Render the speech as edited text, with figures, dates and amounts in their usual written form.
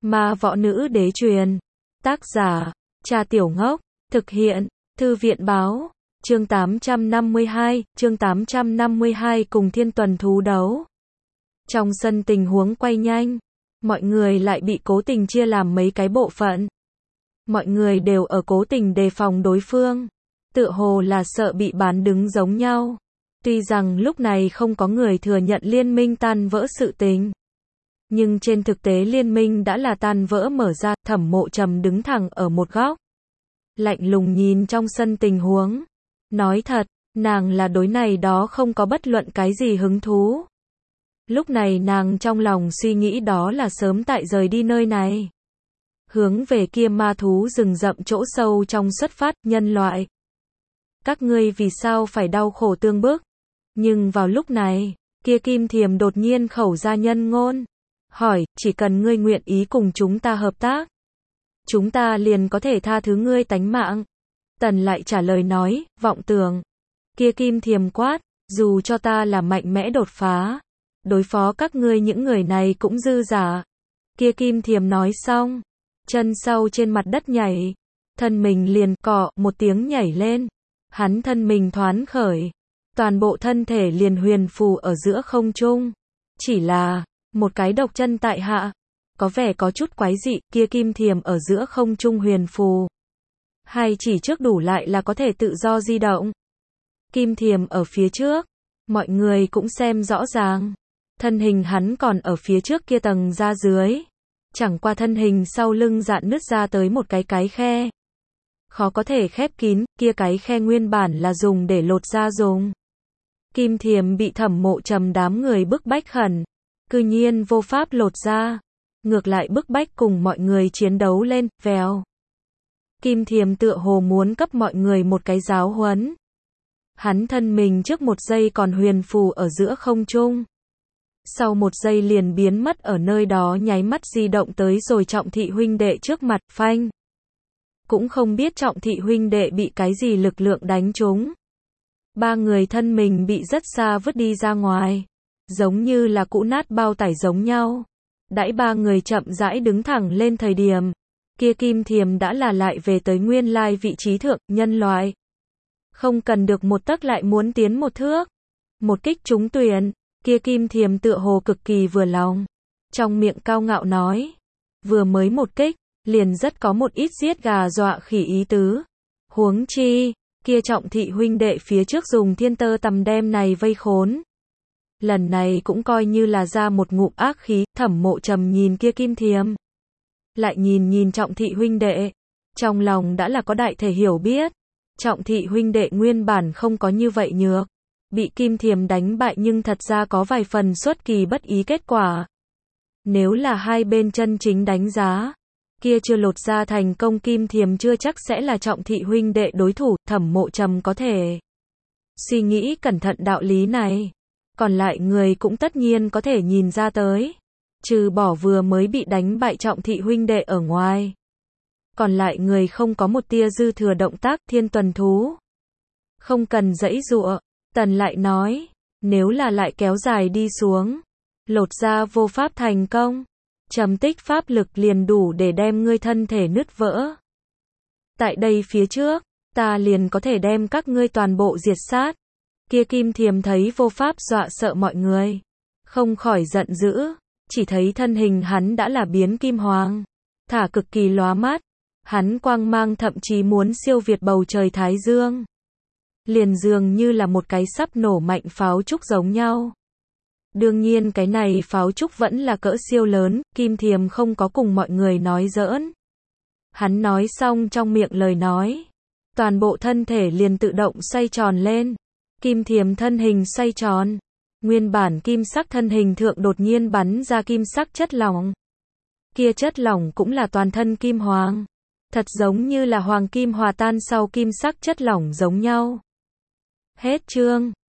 Ma Võ Nữ Đế truyền. Tác giả, Cha Tiểu Ngốc. Thực hiện, Thư viện báo. Chương 852 cùng Thiên Tuần thú đấu. Trong sân tình huống quay nhanh, mọi người lại bị cố tình chia làm mấy cái bộ phận. Mọi người đều ở cố tình đề phòng đối phương, tựa hồ là sợ bị bán đứng giống nhau. Tuy rằng lúc này không có người thừa nhận liên minh tan vỡ sự tình, nhưng trên thực tế liên minh đã là tan vỡ mở ra. Thẩm Mộ Trầm đứng thẳng ở một góc, lạnh lùng nhìn trong sân tình huống. Nói thật, nàng là đối này đó không có bất luận cái gì hứng thú. Lúc này nàng trong lòng suy nghĩ đó là sớm tại rời đi nơi này, hướng về kia ma thú rừng rậm chỗ sâu trong xuất phát. Nhân loại, các ngươi vì sao phải đau khổ tương bức? Nhưng vào lúc này, kia Kim Thiềm đột nhiên khẩu ra nhân ngôn, hỏi, chỉ cần ngươi nguyện ý cùng chúng ta hợp tác, chúng ta liền có thể tha thứ ngươi tánh mạng. Tần lại trả lời nói, vọng tưởng. Kia Kim Thiềm quát, dù cho ta là mạnh mẽ đột phá, đối phó các ngươi những người này cũng dư giả. Kia Kim Thiềm nói xong, chân sau trên mặt đất nhảy, thân mình liền cọ một tiếng nhảy lên. Hắn thân mình thoán khởi, toàn bộ thân thể liền huyền phù ở giữa không trung. Chỉ là, một cái độc chân tại hạ, có vẻ có chút quái dị. Kia Kim Thiềm ở giữa không trung huyền phù, hay chỉ trước đủ lại là có thể tự do di động. Kim Thiềm ở phía trước, mọi người cũng xem rõ ràng. Thân hình hắn còn ở phía trước kia tầng ra dưới, chẳng qua thân hình sau lưng dạn nứt ra tới một cái khe, khó có thể khép kín. Kia cái khe nguyên bản là dùng để lột da dùng. Kim Thiềm bị Thẩm Mộ Trầm đám người bức bách khẩn, cư nhiên vô pháp lột da, ngược lại bức bách cùng mọi người chiến đấu lên. Vèo, Kim Thiềm tựa hồ muốn cấp mọi người một cái giáo huấn. Hắn thân mình trước một giây còn huyền phù ở giữa không trung, sau một giây liền biến mất ở nơi đó, nháy mắt di động tới rồi Trọng Thị huynh đệ trước mặt. Phanh, cũng không biết Trọng Thị huynh đệ bị cái gì lực lượng đánh trúng, ba người thân mình bị rất xa vứt đi ra ngoài, giống như là cũ nát bao tải giống nhau. Đãi ba người chậm rãi đứng thẳng lên thời điểm, kia Kim Thiềm đã là lại về tới nguyên lai vị trí thượng. Nhân loại, không cần được một tấc lại muốn tiến một thước. Một kích trúng tuyển. Kia Kim Thiềm tựa hồ cực kỳ vừa lòng, trong miệng cao ngạo nói, vừa mới một kích, liền rất có một ít giết gà dọa khỉ ý tứ. Huống chi, kia Trọng Thị huynh đệ phía trước dùng thiên tơ tằm đem này vây khốn, lần này cũng coi như là ra một ngụm ác khí. Thẩm Mộ Trầm nhìn kia Kim Thiềm, lại nhìn Trọng Thị huynh đệ, trong lòng đã là có đại thể hiểu biết. Trọng Thị huynh đệ nguyên bản không có như vậy nhược, bị Kim Thiềm đánh bại nhưng thật ra có vài phần xuất kỳ bất ý kết quả. Nếu là hai bên chân chính đánh giá, kia chưa lột ra thành công Kim Thiềm chưa chắc sẽ là Trọng Thị huynh đệ đối thủ. Thẩm Mộ Trầm có thể suy nghĩ cẩn thận đạo lý này, còn lại người cũng tất nhiên có thể nhìn ra tới. Trừ bỏ vừa mới bị đánh bại Trọng Thị huynh đệ ở ngoài, còn lại người không có một tia dư thừa động tác. Thiên Tuần thú, không cần giãy giụa. Tần lại nói, nếu là lại kéo dài đi xuống, lột da vô pháp thành công, trầm tích pháp lực liền đủ để đem ngươi thân thể nứt vỡ. Tại đây phía trước, ta liền có thể đem các ngươi toàn bộ diệt sát. Kia Kim Thiềm thấy vô pháp dọa sợ mọi người, không khỏi giận dữ, chỉ thấy thân hình hắn đã là biến kim hoàng, thả cực kỳ lóa mắt, hắn quang mang thậm chí muốn siêu việt bầu trời thái dương, liền dường như là một cái sắp nổ mạnh pháo trúc giống nhau. Đương nhiên cái này pháo trúc vẫn là cỡ siêu lớn. Kim Thiềm không có cùng mọi người nói giỡn, hắn nói xong trong miệng lời nói, toàn bộ thân thể liền tự động xoay tròn lên. Kim Thiềm thân hình xoay tròn, nguyên bản kim sắc thân hình thượng đột nhiên bắn ra kim sắc chất lỏng. Kia chất lỏng cũng là toàn thân kim hoàng, thật giống như là hoàng kim hòa tan sau kim sắc chất lỏng giống nhau. Hết chương.